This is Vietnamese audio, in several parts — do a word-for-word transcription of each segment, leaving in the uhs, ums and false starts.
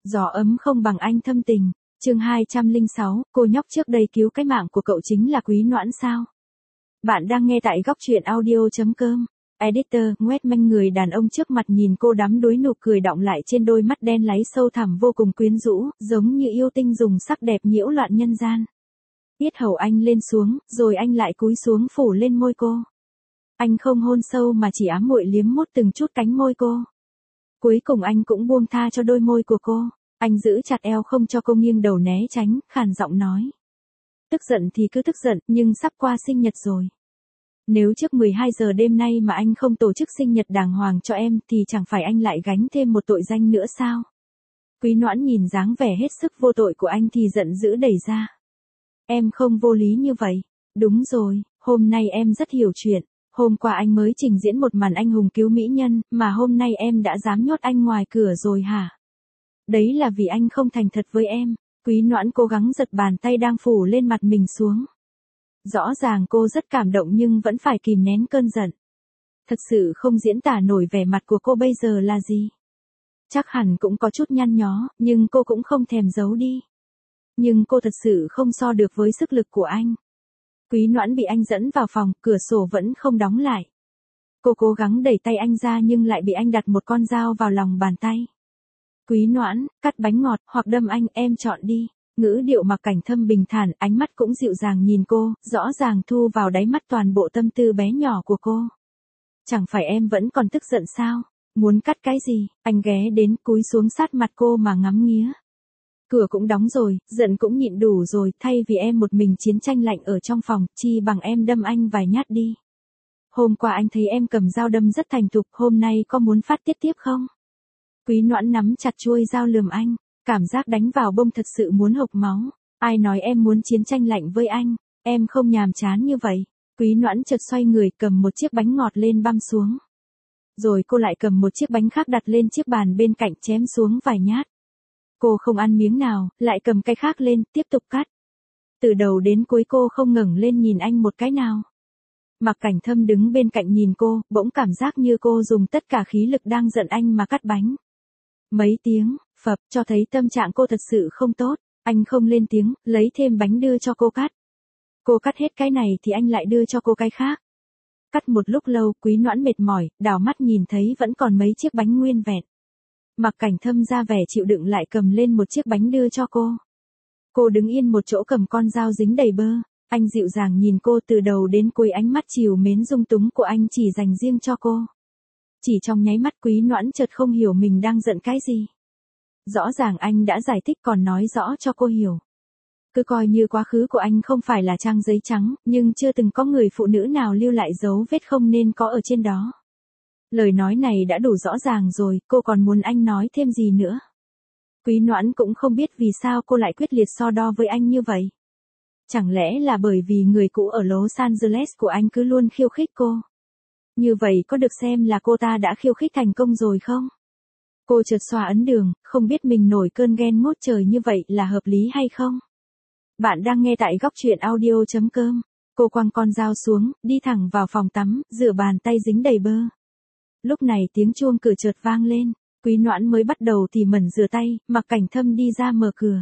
Gió ấm không bằng anh thâm tình. Chương hai trăm lẻ sáu, cô nhóc trước đây cứu cái mạng của cậu chính là Quý Noãn sao? Bạn đang nghe tại góc truyện audio chấm com. Editor, ngoét manh người đàn ông trước mặt nhìn cô đắm đuối nụ cười đọng lại trên đôi mắt đen láy sâu thẳm vô cùng quyến rũ, giống như yêu tinh dùng sắc đẹp nhiễu loạn nhân gian. Yết hầu anh lên xuống, rồi anh lại cúi xuống phủ lên môi cô. Anh không hôn sâu mà chỉ ám muội liếm mút từng chút cánh môi cô. Cuối cùng anh cũng buông tha cho đôi môi của cô. Anh giữ chặt eo không cho cô nghiêng đầu né tránh, khàn giọng nói. Tức giận thì cứ tức giận, nhưng sắp qua sinh nhật rồi. Nếu trước mười hai giờ đêm nay mà anh không tổ chức sinh nhật đàng hoàng cho em thì chẳng phải anh lại gánh thêm một tội danh nữa sao? Quý Noãn nhìn dáng vẻ hết sức vô tội của anh thì giận dữ đẩy ra. Em không vô lý như vậy. Đúng rồi, hôm nay em rất hiểu chuyện. Hôm qua anh mới trình diễn một màn anh hùng cứu mỹ nhân, mà hôm nay em đã dám nhốt anh ngoài cửa rồi hả? Đấy là vì anh không thành thật với em. Quý Noãn cố gắng giật bàn tay đang phủ lên mặt mình xuống. Rõ ràng cô rất cảm động nhưng vẫn phải kìm nén cơn giận. Thật sự không diễn tả nổi vẻ mặt của cô bây giờ là gì. Chắc hẳn cũng có chút nhăn nhó, nhưng cô cũng không thèm giấu đi. Nhưng cô thật sự không so được với sức lực của anh. Quý Noãn bị anh dẫn vào phòng, cửa sổ vẫn không đóng lại. Cô cố gắng đẩy tay anh ra nhưng lại bị anh đặt một con dao vào lòng bàn tay. Quý Noãn, cắt bánh ngọt hoặc đâm anh, em chọn đi. Ngữ điệu Mạc Cảnh Thâm bình thản, ánh mắt cũng dịu dàng nhìn cô, rõ ràng thu vào đáy mắt toàn bộ tâm tư bé nhỏ của cô. Chẳng phải em vẫn còn tức giận sao? Muốn cắt cái gì? Anh ghé đến cúi xuống sát mặt cô mà ngắm nghía. Cửa cũng đóng rồi, giận cũng nhịn đủ rồi, thay vì em một mình chiến tranh lạnh ở trong phòng, chi bằng em đâm anh vài nhát đi. Hôm qua anh thấy em cầm dao đâm rất thành thục, hôm nay có muốn phát tiết tiếp không? Quý Noãn nắm chặt chuôi dao lườm anh, cảm giác đánh vào bông thật sự muốn hộc máu. Ai nói em muốn chiến tranh lạnh với anh, em không nhàm chán như vậy. Quý Noãn chợt xoay người cầm một chiếc bánh ngọt lên băm xuống. Rồi cô lại cầm một chiếc bánh khác đặt lên chiếc bàn bên cạnh chém xuống vài nhát. Cô không ăn miếng nào, lại cầm cái khác lên, tiếp tục cắt. Từ đầu đến cuối cô không ngẩng lên nhìn anh một cái nào. Mạc Cảnh Thâm đứng bên cạnh nhìn cô, bỗng cảm giác như cô dùng tất cả khí lực đang giận anh mà cắt bánh. Mấy tiếng, phập, cho thấy tâm trạng cô thật sự không tốt. Anh không lên tiếng, lấy thêm bánh đưa cho cô cắt. Cô cắt hết cái này thì anh lại đưa cho cô cái khác. Cắt một lúc lâu, Quý Noãn mệt mỏi, đảo mắt nhìn thấy vẫn còn mấy chiếc bánh nguyên vẹn. Mạc Cảnh Thâm ra vẻ chịu đựng lại cầm lên một chiếc bánh đưa cho cô. Cô đứng yên một chỗ cầm con dao dính đầy bơ. Anh dịu dàng nhìn cô, từ đầu đến cuối ánh mắt trìu mến dung túng của anh chỉ dành riêng cho cô. Chỉ trong nháy mắt Quý Noãn chợt không hiểu mình đang giận cái gì. Rõ ràng anh đã giải thích còn nói rõ cho cô hiểu. Cứ coi như quá khứ của anh không phải là trang giấy trắng, nhưng chưa từng có người phụ nữ nào lưu lại dấu vết không nên có ở trên đó. Lời nói này đã đủ rõ ràng rồi, cô còn muốn anh nói thêm gì nữa. Quý Noãn cũng không biết vì sao cô lại quyết liệt so đo với anh như vậy. Chẳng lẽ là bởi vì người cũ ở Los Angeles của anh cứ luôn khiêu khích cô? Như vậy có được xem là cô ta đã khiêu khích thành công rồi không? Cô chợt xoa ấn đường, không biết mình nổi cơn ghen ngút trời như vậy là hợp lý hay không? Bạn đang nghe tại góc truyện audio chấm com. Cô quăng con dao xuống, đi thẳng vào phòng tắm, rửa bàn tay dính đầy bơ. Lúc này tiếng chuông cửa chợt vang lên, Quý Noãn mới bắt đầu tỉ mẩn rửa tay, Mạc Cảnh Thâm đi ra mở cửa.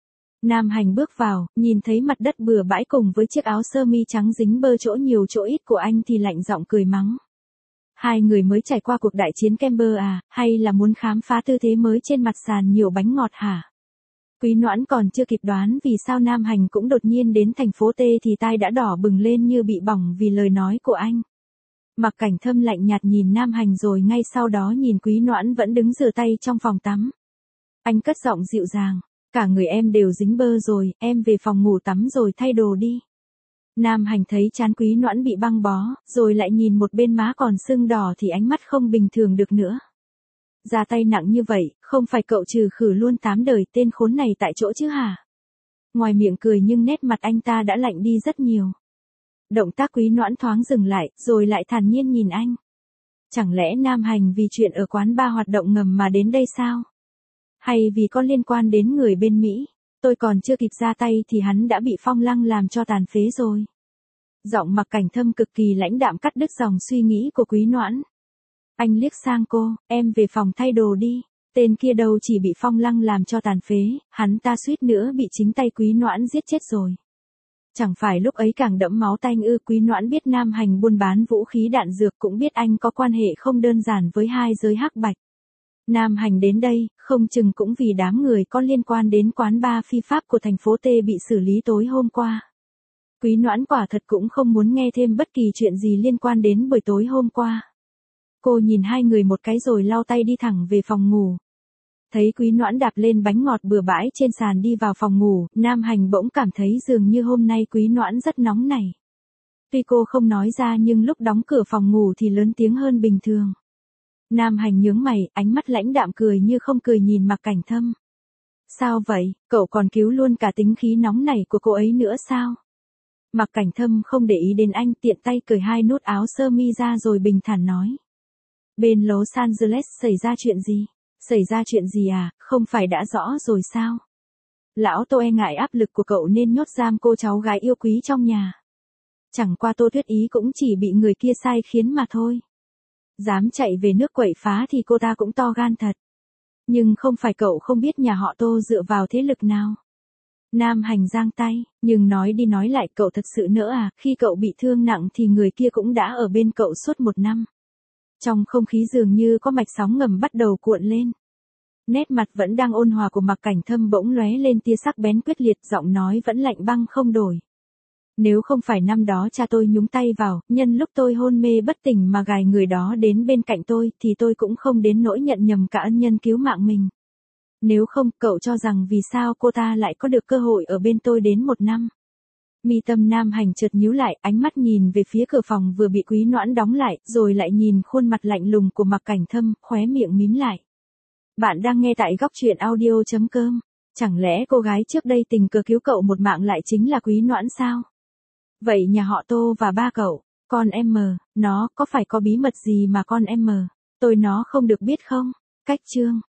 Nam Hành bước vào, nhìn thấy mặt đất bừa bãi cùng với chiếc áo sơ mi trắng dính bơ chỗ nhiều chỗ ít của anh thì lạnh giọng cười mắng. Hai người mới trải qua cuộc đại chiến Kemper à, hay là muốn khám phá tư thế mới trên mặt sàn nhiều bánh ngọt hả? Quý Noãn còn chưa kịp đoán vì sao Nam Hành cũng đột nhiên đến thành phố T thì tai đã đỏ bừng lên như bị bỏng vì lời nói của anh. Mạc Cảnh Thâm lạnh nhạt nhìn Nam Hành rồi ngay sau đó nhìn Quý Noãn vẫn đứng rửa tay trong phòng tắm. Anh cất giọng dịu dàng, cả người em đều dính bơ rồi, em về phòng ngủ tắm rồi thay đồ đi. Nam Hành thấy trán Quý Noãn bị băng bó, rồi lại nhìn một bên má còn sưng đỏ thì ánh mắt không bình thường được nữa. Ra tay nặng như vậy, không phải cậu trừ khử luôn tám đời tên khốn này tại chỗ chứ hả? Ngoài miệng cười nhưng nét mặt anh ta đã lạnh đi rất nhiều. Động tác Quý Noãn thoáng dừng lại, rồi lại thản nhiên nhìn anh. Chẳng lẽ Nam Hành vì chuyện ở quán bar hoạt động ngầm mà đến đây sao? Hay vì có liên quan đến người bên Mỹ? Tôi còn chưa kịp ra tay thì hắn đã bị Phong Lăng làm cho tàn phế rồi. Giọng Mạc Cảnh Thâm cực kỳ lãnh đạm cắt đứt dòng suy nghĩ của Quý Noãn. Anh liếc sang cô, em về phòng thay đồ đi. Tên kia đâu chỉ bị Phong Lăng làm cho tàn phế, hắn ta suýt nữa bị chính tay Quý Noãn giết chết rồi. Chẳng phải lúc ấy càng đẫm máu tanh ư? Quý Noãn biết Nam Hành buôn bán vũ khí đạn dược, cũng biết anh có quan hệ không đơn giản với hai giới hắc bạch. Nam Hành đến đây, không chừng cũng vì đám người có liên quan đến quán bar phi pháp của thành phố T bị xử lý tối hôm qua. Quý Noãn quả thật cũng không muốn nghe thêm bất kỳ chuyện gì liên quan đến buổi tối hôm qua. Cô nhìn hai người một cái rồi lau tay đi thẳng về phòng ngủ. Thấy Quý Noãn đạp lên bánh ngọt bừa bãi trên sàn đi vào phòng ngủ, Nam Hành bỗng cảm thấy dường như hôm nay Quý Noãn rất nóng nảy. Tuy cô không nói ra nhưng lúc đóng cửa phòng ngủ thì lớn tiếng hơn bình thường. Nam Hành nhướng mày, ánh mắt lãnh đạm cười như không cười nhìn Mạc Cảnh Thâm. Sao vậy, cậu còn cứu luôn cả tính khí nóng nảy của cô ấy nữa sao? Mạc Cảnh Thâm không để ý đến anh, tiện tay cởi hai nút áo sơ mi ra rồi bình thản nói. Bên Los Angeles xảy ra chuyện gì? Xảy ra chuyện gì à, không phải đã rõ rồi sao? Lão Tô e ngại áp lực của cậu nên nhốt giam cô cháu gái yêu quý trong nhà. Chẳng qua Tô Tuyết Ý cũng chỉ bị người kia sai khiến mà thôi. Dám chạy về nước quậy phá thì cô ta cũng to gan thật. Nhưng không phải cậu không biết nhà họ Tô dựa vào thế lực nào. Nam Hành giang tay, nhưng nói đi nói lại cậu thật sự nỡ à, khi cậu bị thương nặng thì người kia cũng đã ở bên cậu suốt một năm. Trong không khí dường như có mạch sóng ngầm bắt đầu cuộn lên. Nét mặt vẫn đang ôn hòa của Mạc Cảnh Thâm bỗng lóe lên tia sắc bén quyết liệt, giọng nói vẫn lạnh băng không đổi. Nếu không phải năm đó cha tôi nhúng tay vào, nhân lúc tôi hôn mê bất tỉnh mà gài người đó đến bên cạnh tôi, thì tôi cũng không đến nỗi nhận nhầm cả ân nhân cứu mạng mình. Nếu không, cậu cho rằng vì sao cô ta lại có được cơ hội ở bên tôi đến một năm? Mi tâm Nam Hành chợt nhíu lại, ánh mắt nhìn về phía cửa phòng vừa bị Quý Noãn đóng lại, rồi lại nhìn khuôn mặt lạnh lùng của Mạc Cảnh Thâm, khóe miệng mím lại. Bạn đang nghe tại góc truyện audio chấm com. Chẳng lẽ cô gái trước đây tình cờ cứu cậu một mạng lại chính là Quý Noãn sao? Vậy nhà họ Tô và ba cậu, con em mờ, nó có phải có bí mật gì mà con em mờ, tôi nó không được biết không? Cách chương